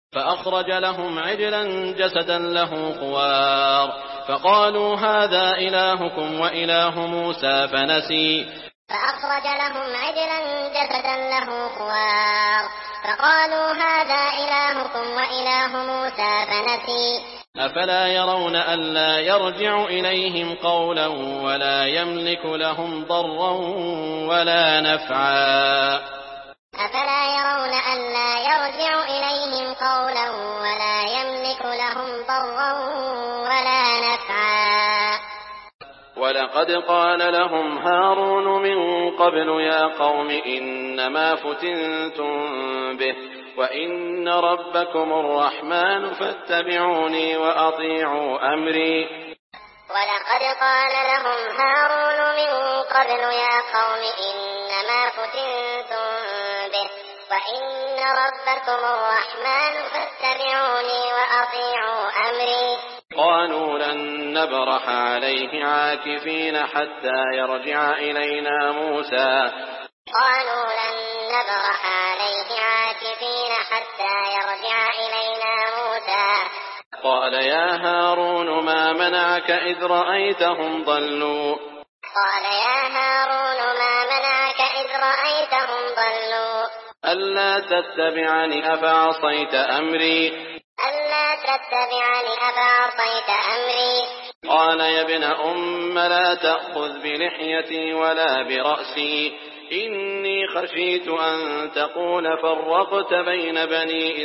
فأخرج لهم عجلا جسدا له خوار فقالوا هذا إلهكم وإله موسى فنسي. فأخرج لهم عجلا جسدا له خوار فقالوا هذا إلهكم وإله موسى فنسي. أفلا يرون ألا يرجع إليهم قولا ولا يملك لهم ضرا ولا نفعا. أفلا يرون ألا يرجع إليهم قولا ولا يملك لهم ضرا ولا نفعا. ولقد قال لهم هارون من قبل يا قوم إنما فتنتم به وإن ربكم الرحمن فاتبعوني وأطيعوا أمري. ولقد قال لهم هارون من قبل يا قوم إنما فتنتم به وإن ربكم الرحمن فاتبعوني وأطيعوا أمري. قالوا لن نبرح عليه عاكفين حتى يرجع إلينا موسى. قالوا لن نبرح عليه عاكفين حتى يرجع إلينا موسى. قال يا هارون ما منعك إذ رأيتهم ضلوا. قال يا هارون ما منعك إذ رأيتهم ضلوا. ألا تتبعني أفعصيت أمري. ألا تتبعني أفعصيت أمري. قال يا ابن أم لا تأخذ بلحيتي ولا برأسي إني خشيت أن تقول فرقت بين بني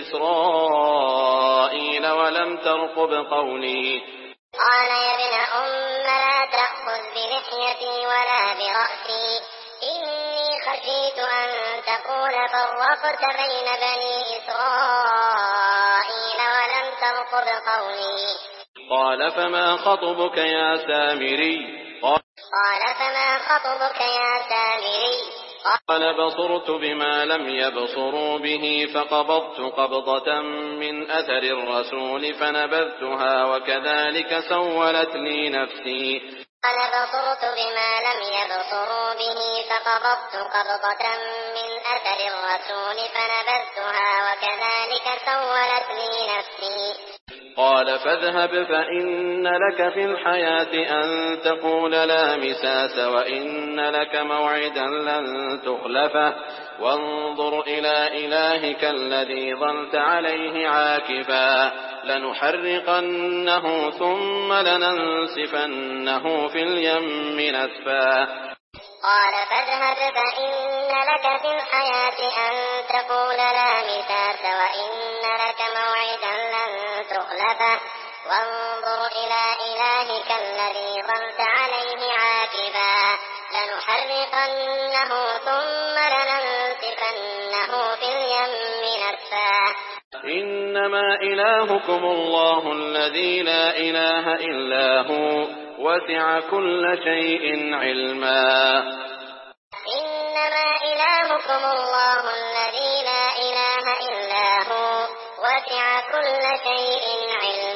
إسرائيل ولم ترقب قولي. قال يا ابن أم لا تأخذ بلحيتي ولا برأسي إني خشيت أن تقول فرقت بين بني إسرائيل ولم ترقب قولي. قال فما خطبك يا سامري. قال فما خطبك يا سامري. قال بصرت بما لم يبصروا به فقبضت قبضة من أثر الرسول فنبذتها وكذلك سولت لي نفسي. قال بصرت بما لم يبصروا به فقبضت قبضة من أثر الرسول فنبذتها وكذلك سولت لي نفسي. قال فاذهب فإن لك في الحياة أن تقول لا مساس وإن لك موعدا لن تخلفه وانظر إلى إلهك الذي ظلت عليه عاكفا لنحرقنه ثم لننسفنه في اليم نسفا. قال فاذهب فإن لك في الحياة أن تقول لا مساس وإن لك موعدا لن تخلفه وانظر إلى إلهك الذي ظلت عليه عاكفا لنحرقنه ثم لننسفنه في اليم نسفا. إنما إلهكم الله الذي لا إله إلا هو وسع كل شيء علما. إنما إلهكم الله الذي لا إله إلا هو وسع كل شيء علما.